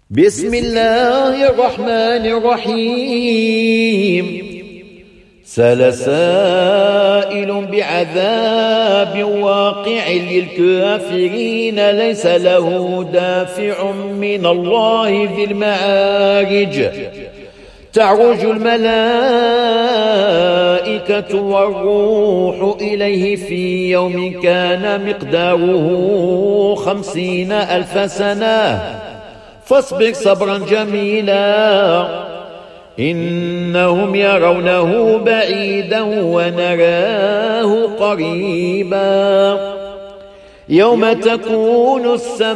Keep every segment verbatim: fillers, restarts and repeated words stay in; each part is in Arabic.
بسم الله الرحمن الرحيم. سأل سائل بعذاب واقع للكافرين ليس له دافع من الله ذي المعارج. تعرج الملائكة والروح إليه في يوم كان مقداره خمسين ألف سنة فاصبر صبرا جميلا إنهم يرونه بعيدا ونراه قريبا. يوم تكون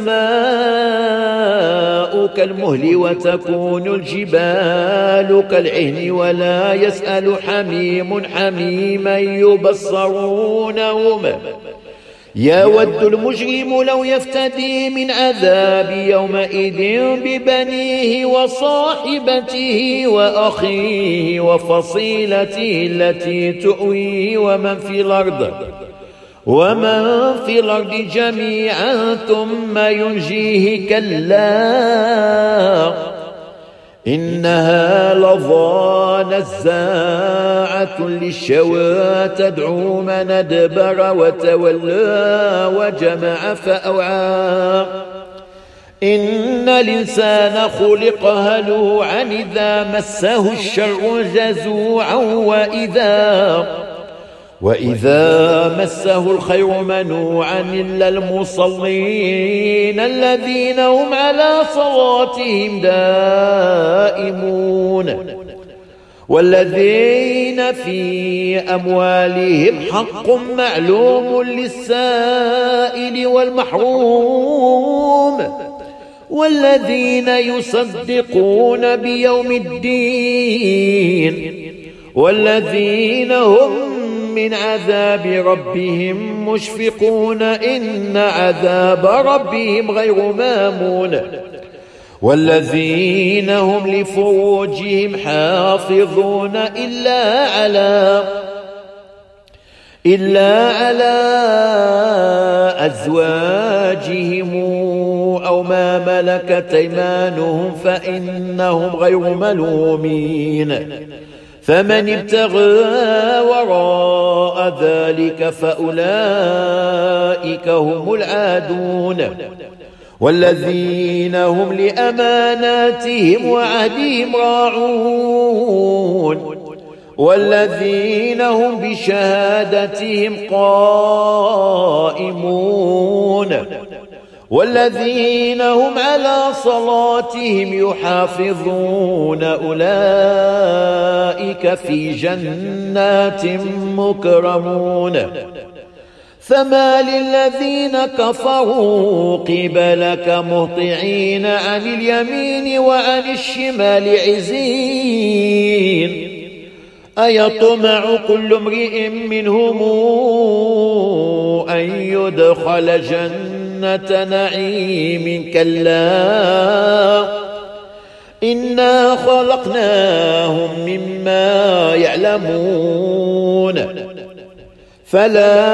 السماء كالمهل وتكون الجبال كالعهن ولا يسأل حميم حميما يبصرونهم. يود المجرم لو يفتدي من عذاب يومئذ ببنيه وصاحبته وأخيه وفصيلته التي تؤويه ومن في الأرض ومن في الأرض جميعا ثم ينجيه كلا إنها لظى نزاعة للشوى تدعو من أدبر وتولى وجمع فأوعى. إن الإنسان خلق هلوعا إذا مسه الشر جزوعا وإذا وإذا مسه الخير منوعا إلا المصلين الذين هم على صلاتهم دائمون والذين في أموالهم حق معلوم للسائل والمحروم والذين يصدقون بيوم الدين والذين هم من عذاب ربهم مشفقون إن عذاب ربهم غير مامون والذين هم لفروجهم حافظون إلا على إلا على أزواجهم أو ما ملكت أيمانهم فإنهم غير ملومين. فمن ابتغى وراء ذلك فأولئك هم العادون والذين هم لأماناتهم وعهدهم راعون والذين هم بشهادتهم قائمون والذين هم على صلاتهم يحافظون أولئك في جنات مكرمون. فما للذين كفروا قبلك مهطعين عن اليمين وعن الشمال عزين أيطمع كل امرئ منهم أن يدخل جنة نعيم كلا إنا خلقناهم مما يعلمون. فلا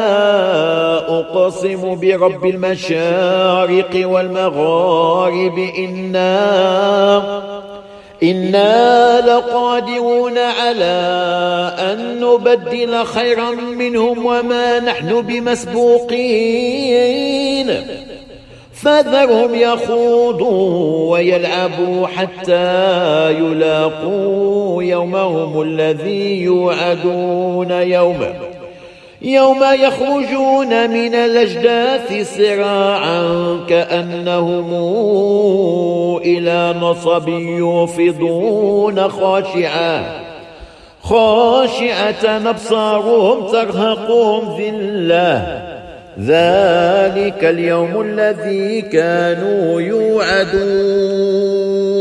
أقسم برب المشارق والمغارب إنا إنا لقادرون على أن نبدل خيرا منهم وما نحن بمسبوقين. فذرهم يخوضوا ويلعبوا حتى يلاقوا يومهم الذي يوعدون يومه يوم يخرجون من الأجداث سراعا كأنهم إلى نصب يوفضون خاشعا خاشعة أبصارهم ترهقهم ذلة ذلك اليوم الذي كانوا يوعدون.